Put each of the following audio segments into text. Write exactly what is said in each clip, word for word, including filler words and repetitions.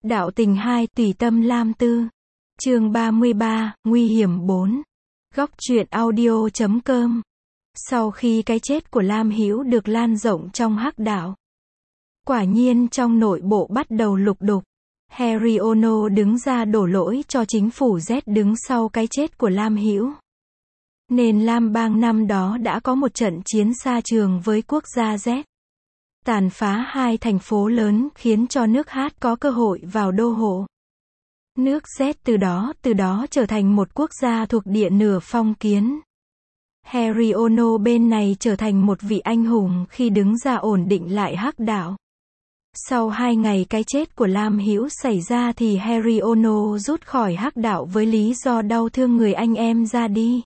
Đạo tình hai, tùy tâm Lam Tư. Chương ba mươi ba, nguy hiểm bốn. Góc truyện audio chấm com. Sau khi cái chết của Lam Hữu được lan rộng trong hắc đạo, quả nhiên trong nội bộ bắt đầu lục đục. Harry Ono đứng ra đổ lỗi cho chính phủ Z đứng sau cái chết của Lam Hữu. Nên Lam Bang năm đó đã có một trận chiến xa trường với quốc gia Z. Tàn phá hai thành phố lớn khiến cho nước Hát có cơ hội vào đô hộ. Nước Z từ đó từ đó trở thành một quốc gia thuộc địa nửa phong kiến. Harry Ono bên này trở thành một vị anh hùng khi đứng ra ổn định lại hắc đạo. Sau hai ngày cái chết của Lam Hữu xảy ra thì Harry Ono rút khỏi hắc đạo với lý do đau thương người anh em ra đi.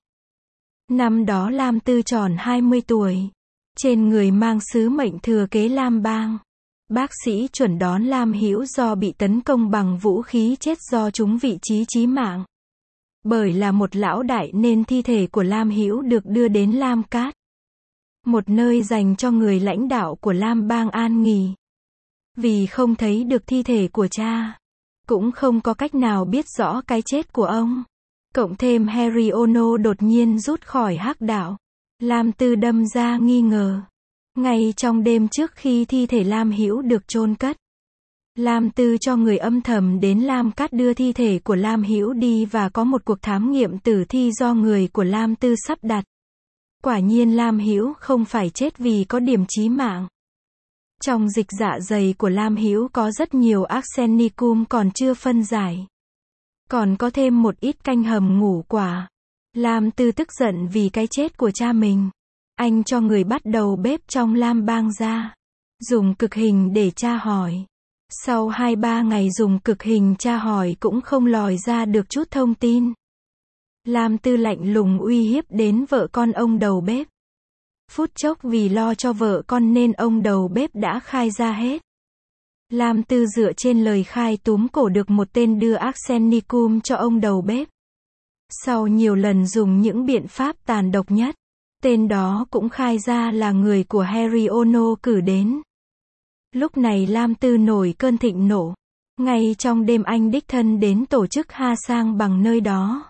Năm đó Lam Tư tròn hai mươi tuổi. Trên người mang sứ mệnh thừa kế Lam Bang. Bác sĩ chuẩn đoán Lam Hữu do bị tấn công bằng vũ khí chết do trúng vị trí chí mạng. Bởi là một lão đại nên thi thể của Lam Hữu được đưa đến Lam Cát, một nơi dành cho người lãnh đạo của Lam Bang an nghỉ. Vì không thấy được thi thể của cha, cũng không có cách nào biết rõ cái chết của ông. Cộng thêm Harry Ono đột nhiên rút khỏi hắc đạo, Lam Tư đâm ra nghi ngờ. Ngay trong đêm trước khi thi thể Lam Hữu được chôn cất, Lam Tư cho người âm thầm đến Lam Cát đưa thi thể của Lam Hữu đi và có một cuộc thám nghiệm tử thi do người của Lam Tư sắp đặt. Quả nhiên Lam Hữu không phải chết vì có điểm chí mạng. Trong dịch dạ dày của Lam Hữu có rất nhiều arsenicum còn chưa phân giải. Còn có thêm một ít canh hầm ngũ quả. Lam Tư tức giận vì cái chết của cha mình. Anh cho người bắt đầu bếp trong Lam Bang ra, dùng cực hình để tra hỏi. Sau hai ba ngày dùng cực hình tra hỏi cũng không lòi ra được chút thông tin. Lam Tư lạnh lùng uy hiếp đến vợ con ông đầu bếp. Phút chốc vì lo cho vợ con nên ông đầu bếp đã khai ra hết. Lam Tư dựa trên lời khai túm cổ được một tên đưa arsenicum cho ông đầu bếp. Sau nhiều lần dùng những biện pháp tàn độc nhất, tên đó cũng khai ra là người của Harry Ono cử đến. Lúc này Lam Tư nổi cơn thịnh nộ. Ngay trong đêm anh đích thân đến tổ chức ha sang bằng nơi đó.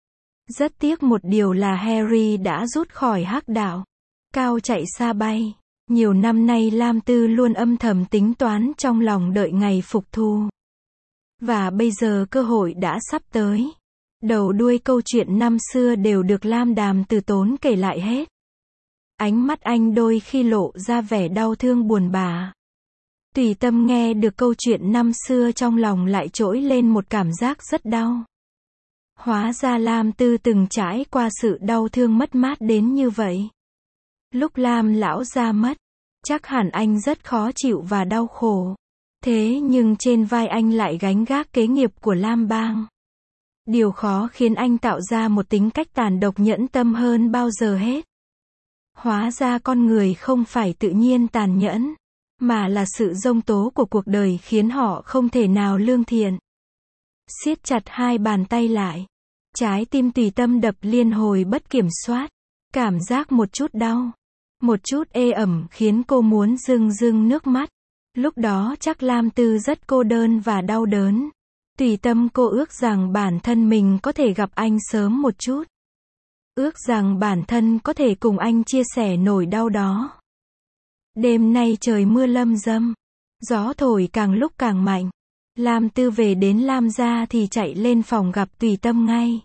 Rất tiếc một điều là Harry đã rút khỏi hắc đạo, cao chạy xa bay. Nhiều năm nay Lam Tư luôn âm thầm tính toán trong lòng đợi ngày phục thu. Và bây giờ cơ hội đã sắp tới. Đầu đuôi câu chuyện năm xưa đều được Lam Đàm từ tốn kể lại hết. Ánh mắt anh đôi khi lộ ra vẻ đau thương buồn bã. Tùy tâm nghe được câu chuyện năm xưa trong lòng lại trỗi lên một cảm giác rất đau. Hóa ra Lam Tư từng trải qua sự đau thương mất mát đến như vậy. Lúc Lam lão ra mất, chắc hẳn anh rất khó chịu và đau khổ. Thế nhưng trên vai anh lại gánh gác kế nghiệp của Lam Bang. Điều khó khiến anh tạo ra một tính cách tàn độc nhẫn tâm hơn bao giờ hết. Hóa ra con người không phải tự nhiên tàn nhẫn, mà là sự giông tố của cuộc đời khiến họ không thể nào lương thiện. Siết chặt hai bàn tay lại, trái tim tùy tâm đập liên hồi bất kiểm soát. Cảm giác một chút đau, một chút ê ẩm khiến cô muốn rưng rưng nước mắt. Lúc đó chắc Lam Tư rất cô đơn và đau đớn. Tùy tâm cô ước rằng bản thân mình có thể gặp anh sớm một chút. Ước rằng bản thân có thể cùng anh chia sẻ nỗi đau đó. Đêm nay trời mưa lâm râm. Gió thổi càng lúc càng mạnh. Lam Tư về đến Lam gia thì chạy lên phòng gặp Tùy Tâm ngay.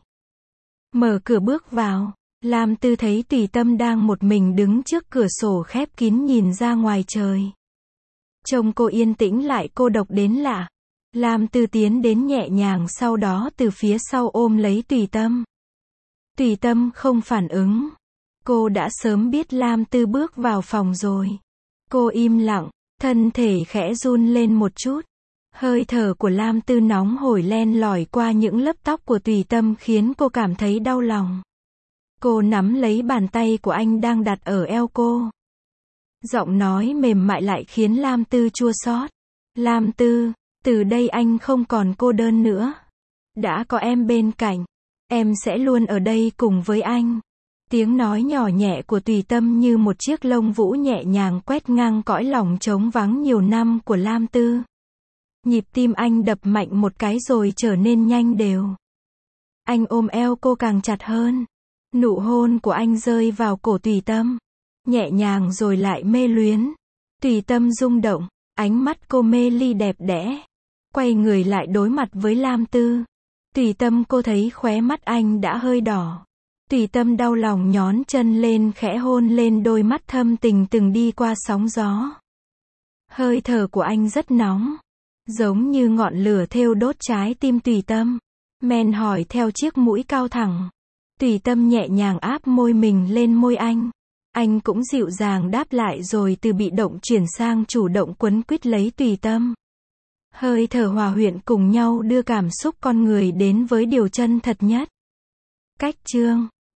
Mở cửa bước vào. Lam Tư thấy Tùy Tâm đang một mình đứng trước cửa sổ khép kín nhìn ra ngoài trời. Trông cô yên tĩnh lại cô độc đến lạ. Lam Tư tiến đến nhẹ nhàng sau đó từ phía sau ôm lấy Tùy Tâm. Tùy Tâm không phản ứng. Cô đã sớm biết Lam Tư bước vào phòng rồi. Cô im lặng, thân thể khẽ run lên một chút. Hơi thở của Lam Tư nóng hổi len lỏi qua những lớp tóc của Tùy Tâm khiến cô cảm thấy đau lòng. Cô nắm lấy bàn tay của anh đang đặt ở eo cô. Giọng nói mềm mại lại khiến Lam Tư chua xót. Lam Tư, từ đây anh không còn cô đơn nữa. Đã có em bên cạnh. Em sẽ luôn ở đây cùng với anh. Tiếng nói nhỏ nhẹ của Tùy Tâm như một chiếc lông vũ nhẹ nhàng quét ngang cõi lòng trống vắng nhiều năm của Lam Tư. Nhịp tim anh đập mạnh một cái rồi trở nên nhanh đều. Anh ôm eo cô càng chặt hơn. Nụ hôn của anh rơi vào cổ Tùy Tâm. Nhẹ nhàng rồi lại mê luyến. Tùy Tâm rung động, ánh mắt cô mê ly đẹp đẽ. Quay người lại đối mặt với Lam Tư. Tùy Tâm cô thấy khóe mắt anh đã hơi đỏ. Tùy Tâm đau lòng nhón chân lên khẽ hôn lên đôi mắt thâm tình từng đi qua sóng gió. Hơi thở của anh rất nóng, giống như ngọn lửa thêu đốt trái tim Tùy Tâm. Men hỏi theo chiếc mũi cao thẳng. Tùy Tâm nhẹ nhàng áp môi mình lên môi anh. Anh cũng dịu dàng đáp lại rồi từ bị động chuyển sang chủ động quấn quýt lấy Tùy Tâm. Hơi thở hòa quyện cùng nhau đưa cảm xúc con người đến với điều chân thật nhất. Cách chương